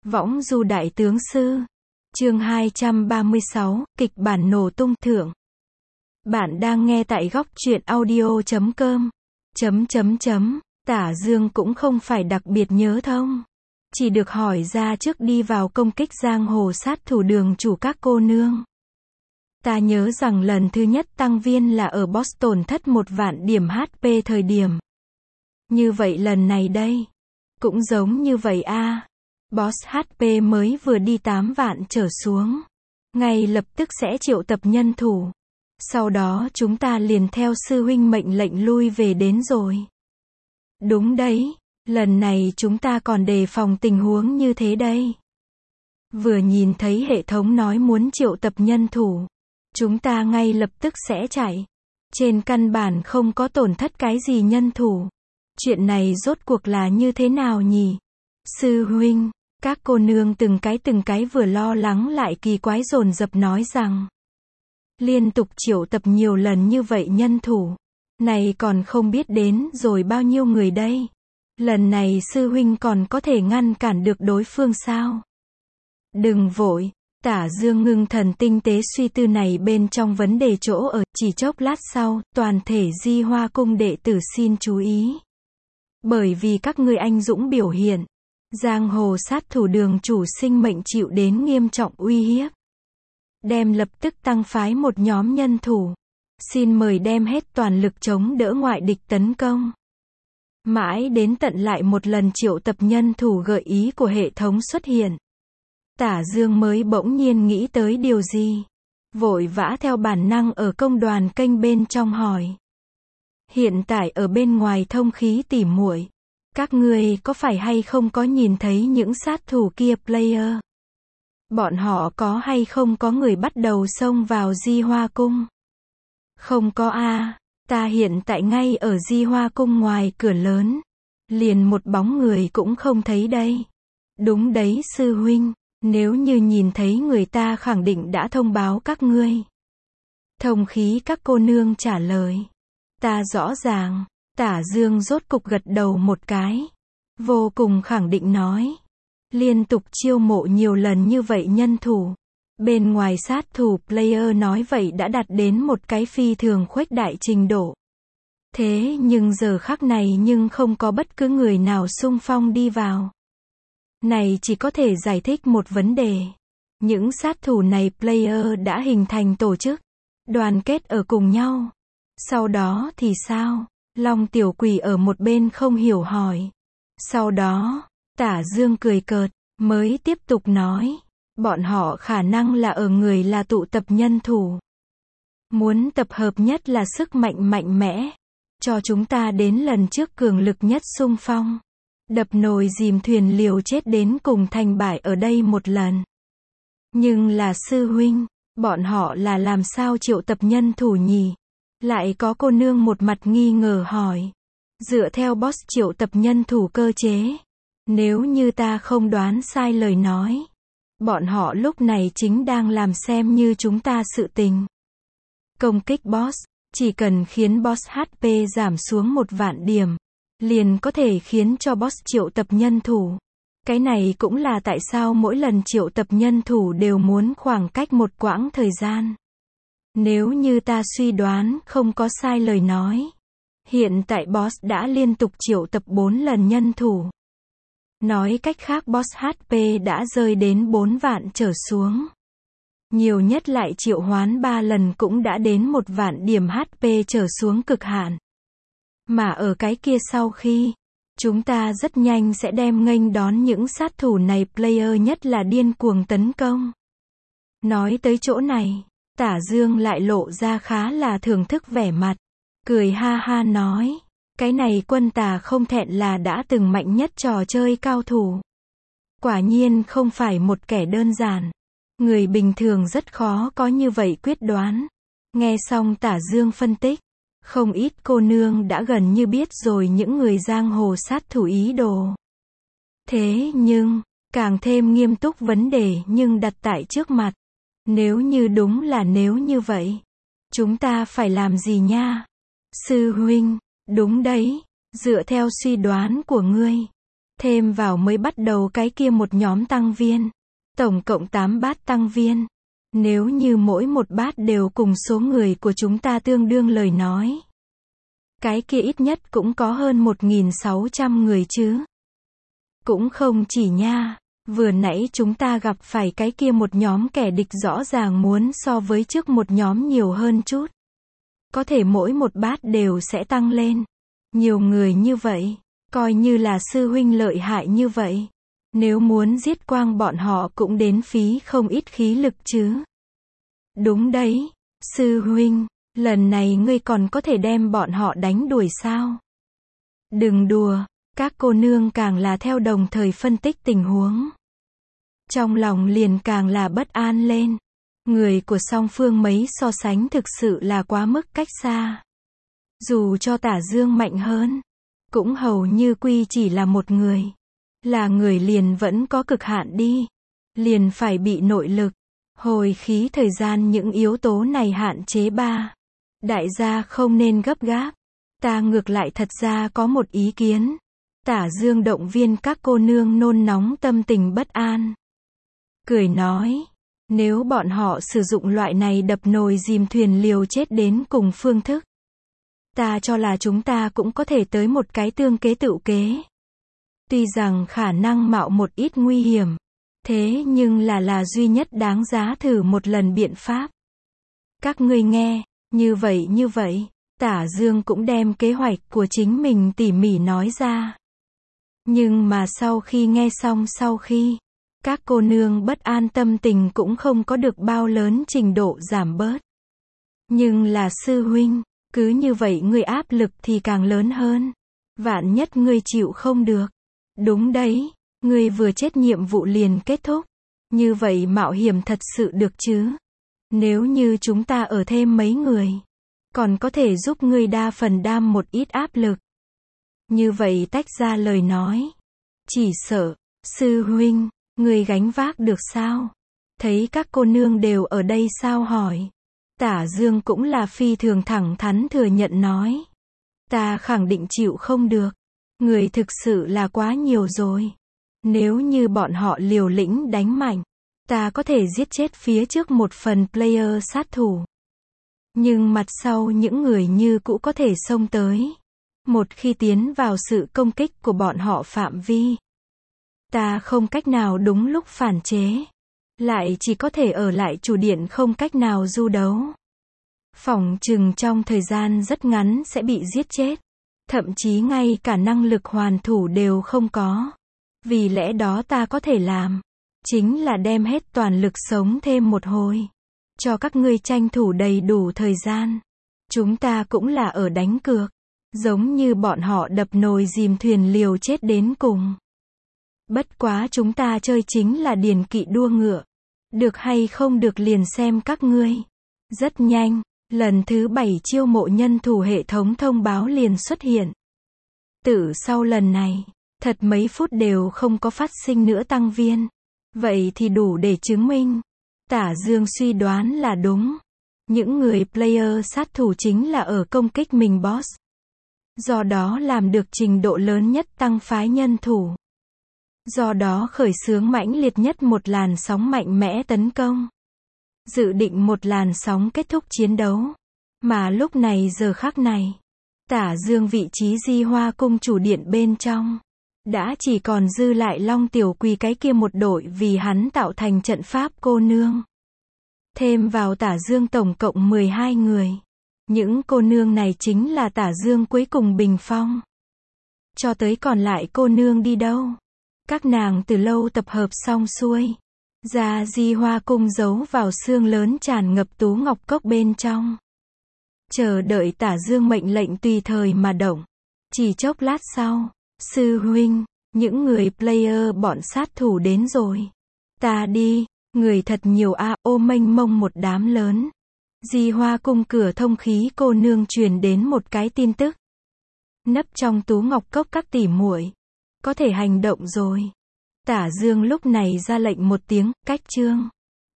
Võng du đại tướng sư. Chương 236, kịch bản nổ tung thưởng. Bạn đang nghe tại góc truyện audio.com. Tả Dương cũng không phải đặc biệt nhớ thông. Chỉ được hỏi ra trước đi vào công kích giang hồ sát thủ đường chủ các cô nương. Ta nhớ rằng lần thứ nhất tăng viên là ở Boston thất 1 vạn điểm HP thời điểm. Như vậy lần này đây. Cũng giống như vậy a. Boss HP mới vừa đi 8 vạn trở xuống. Ngay lập tức sẽ triệu tập nhân thủ. Sau đó chúng ta liền theo sư huynh mệnh lệnh lui về đến rồi. Đúng đấy, lần này chúng ta còn đề phòng tình huống như thế đây. Vừa nhìn thấy hệ thống nói muốn triệu tập nhân thủ, chúng ta ngay lập tức sẽ chạy. Trên căn bản không có tổn thất cái gì nhân thủ. Chuyện này rốt cuộc là như thế nào nhỉ? Sư huynh, các cô nương từng cái vừa lo lắng lại kỳ quái dồn dập nói rằng liên tục triệu tập nhiều lần như vậy nhân thủ, này còn không biết đến rồi bao nhiêu người đây. Lần này sư huynh còn có thể ngăn cản được đối phương sao? Đừng vội, Tả Dương ngưng thần tinh tế suy tư này bên trong vấn đề chỗ ở, chỉ chốc lát sau, toàn thể Di Hoa cung đệ tử xin chú ý. Bởi vì các ngươi anh dũng biểu hiện, giang hồ sát thủ đường chủ sinh mệnh chịu đến nghiêm trọng uy hiếp. Đem lập tức tăng phái một nhóm nhân thủ. Xin mời đem hết toàn lực chống đỡ ngoại địch tấn công. Mãi đến tận lại một lần triệu tập nhân thủ gợi ý của hệ thống xuất hiện. Tả Dương mới bỗng nhiên nghĩ tới điều gì. Vội vã theo bản năng ở công đoàn kênh bên trong hỏi. Hiện tại ở bên ngoài thông khí tỉ muội, các ngươi có phải hay không có nhìn thấy những sát thủ kia player? Bọn họ có hay không có người bắt đầu xông vào Di Hoa cung? Không có a, ta hiện tại ngay ở Di Hoa cung ngoài cửa lớn. Liền một bóng người cũng không thấy đây. Đúng đấy sư huynh, nếu như nhìn thấy người ta khẳng định đã thông báo các ngươi. Thông khí các cô nương trả lời. Ta rõ ràng. Tả Dương rốt cục gật đầu một cái. Vô cùng khẳng định nói. Liên tục chiêu mộ nhiều lần như vậy nhân thủ. Bên ngoài sát thủ player nói vậy đã đạt đến một cái phi thường khuếch đại trình độ. Thế nhưng giờ khắc này nhưng không có bất cứ người nào xung phong đi vào. Này chỉ có thể giải thích một vấn đề. Những sát thủ này player đã hình thành tổ chức, đoàn kết ở cùng nhau. Sau đó thì sao? Long Tiểu Quỷ ở một bên không hiểu hỏi. Sau đó, Tả Dương cười cợt, mới tiếp tục nói. Bọn họ khả năng là ở người là tụ tập nhân thủ. Muốn tập hợp nhất là sức mạnh mạnh mẽ. Cho chúng ta đến lần trước cường lực nhất xung phong. Đập nồi dìm thuyền liều chết đến cùng thành bại ở đây một lần. Nhưng là sư huynh, bọn họ là làm sao triệu tập nhân thủ nhỉ? Lại có cô nương một mặt nghi ngờ hỏi. Dựa theo boss triệu tập nhân thủ cơ chế. Nếu như ta không đoán sai lời nói. Bọn họ lúc này chính đang làm xem như chúng ta sự tình. Công kích boss, chỉ cần khiến boss HP giảm xuống 1 vạn điểm. Liền có thể khiến cho boss triệu tập nhân thủ. Cái này cũng là tại sao mỗi lần triệu tập nhân thủ đều muốn khoảng cách một quãng thời gian. Nếu như ta suy đoán không có sai lời nói. Hiện tại boss đã liên tục triệu tập 4 lần nhân thủ. Nói cách khác boss HP đã rơi đến 4 vạn trở xuống. Nhiều nhất lại triệu hoán 3 lần cũng đã đến 1 vạn điểm HP trở xuống cực hạn. Mà ở cái kia sau khi, chúng ta rất nhanh sẽ đem nghênh đón những sát thủ này player nhất là điên cuồng tấn công. Nói tới chỗ này, Tả Dương lại lộ ra khá là thưởng thức vẻ mặt. Cười ha ha nói. Cái này quân Tà không thẹn là đã từng mạnh nhất trò chơi cao thủ. Quả nhiên không phải một kẻ đơn giản. Người bình thường rất khó có như vậy quyết đoán. Nghe xong Tả Dương phân tích. Không ít cô nương đã gần như biết rồi những người giang hồ sát thủ ý đồ. Thế nhưng, càng thêm nghiêm túc vấn đề nhưng đặt tại trước mặt. Nếu như đúng là nếu như vậy. Chúng ta phải làm gì nha? Sư huynh, đúng đấy, dựa theo suy đoán của ngươi. Thêm vào mới bắt đầu cái kia một nhóm tăng viên. Tổng cộng 8 bát tăng viên. Nếu như mỗi một bát đều cùng số người của chúng ta tương đương lời nói. Cái kia ít nhất cũng có hơn 1.600 người chứ. Cũng không chỉ nha. Vừa nãy chúng ta gặp phải cái kia một nhóm kẻ địch rõ ràng muốn so với trước một nhóm nhiều hơn chút. Có thể mỗi một bát đều sẽ tăng lên. Nhiều người như vậy. Coi như là sư huynh lợi hại như vậy. Nếu muốn giết quang bọn họ cũng đến phí không ít khí lực chứ. Đúng đấy. Sư huynh. Lần này ngươi còn có thể đem bọn họ đánh đuổi sao? Đừng đùa. Các cô nương càng là theo đồng thời phân tích tình huống. Trong lòng liền càng là bất an lên. Người của song phương mấy so sánh thực sự là quá mức cách xa. Dù cho Tả Dương mạnh hơn, cũng hầu như quy chỉ là một người. Là người liền vẫn có cực hạn đi. Liền phải bị nội lực, hồi khí thời gian những yếu tố này hạn chế ba. Đại gia không nên gấp gáp. Ta ngược lại thật ra có một ý kiến. Tả Dương động viên các cô nương nôn nóng tâm tình bất an. Cười nói, nếu bọn họ sử dụng loại này đập nồi dìm thuyền liều chết đến cùng phương thức. Ta cho là chúng ta cũng có thể tới một cái tương kế tựu kế. Tuy rằng khả năng mạo một ít nguy hiểm. Thế nhưng là duy nhất đáng giá thử một lần biện pháp. Các ngươi nghe, như vậy, Tả Dương cũng đem kế hoạch của chính mình tỉ mỉ nói ra. Nhưng mà sau khi nghe xong các cô nương bất an tâm tình cũng không có được bao lớn trình độ giảm bớt. Nhưng là sư huynh, cứ như vậy ngươi áp lực thì càng lớn hơn. Vạn nhất ngươi chịu không được. Đúng đấy, ngươi vừa chết nhiệm vụ liền kết thúc. Như vậy mạo hiểm thật sự được chứ? Nếu như chúng ta ở thêm mấy người, còn có thể giúp ngươi đa phần đam một ít áp lực. Như vậy tách ra lời nói. Chỉ sợ, sư huynh, ngươi gánh vác được sao? Thấy các cô nương đều ở đây sao hỏi. Tả Dương cũng là phi thường thẳng thắn thừa nhận nói. Ta khẳng định chịu không được. Người thực sự là quá nhiều rồi. Nếu như bọn họ liều lĩnh đánh mạnh, ta có thể giết chết phía trước một phần player sát thủ. Nhưng mặt sau những người như cũ có thể xông tới. Một khi tiến vào sự công kích của bọn họ phạm vi, ta không cách nào đúng lúc phản chế. Lại chỉ có thể ở lại chủ điện không cách nào du đấu. Phỏng chừng trong thời gian rất ngắn sẽ bị giết chết. Thậm chí ngay cả năng lực hoàn thủ đều không có. Vì lẽ đó ta có thể làm. Chính là đem hết toàn lực sống thêm một hồi. Cho các ngươi tranh thủ đầy đủ thời gian. Chúng ta cũng là ở đánh cược. Giống như bọn họ đập nồi dìm thuyền liều chết đến cùng. Bất quá chúng ta chơi chính là điền kỵ đua ngựa. Được hay không được liền xem các ngươi. Rất nhanh, lần thứ 7 chiêu mộ nhân thủ hệ thống thông báo liền xuất hiện. Từ sau lần này, thật mấy phút đều không có phát sinh nữa tăng viên. Vậy thì đủ để chứng minh. Tả Dương suy đoán là đúng. Những người player sát thủ chính là ở công kích mình boss. Do đó làm được trình độ lớn nhất tăng phái nhân thủ. Do đó khởi xướng mãnh liệt nhất một làn sóng mạnh mẽ tấn công. Dự định một làn sóng kết thúc chiến đấu. Mà lúc này giờ khắc này, Tả Dương vị trí Di Hoa cung chủ điện bên trong, đã chỉ còn dư lại Long Tiểu Quỳ cái kia một đội vì hắn tạo thành trận pháp cô nương. Thêm vào Tả Dương tổng cộng 12 người. Những cô nương này chính là Tả Dương cuối cùng bình phong. Cho tới còn lại cô nương đi đâu? Các nàng từ lâu tập hợp xong xuôi. Ra Di Hoa cung giấu vào xương lớn tràn ngập Tú Ngọc Cốc bên trong. Chờ đợi Tả Dương mệnh lệnh tùy thời mà động. Chỉ chốc lát sau, sư huynh, những người player bọn sát thủ đến rồi. Ta đi, người thật nhiều a, ô mênh mông một đám lớn. Di Hoa cung cửa thông khí cô nương truyền đến một cái tin tức. Nấp trong Tú Ngọc Cốc các tỷ muội, có thể hành động rồi. Tả Dương lúc này ra lệnh một tiếng, cách chương.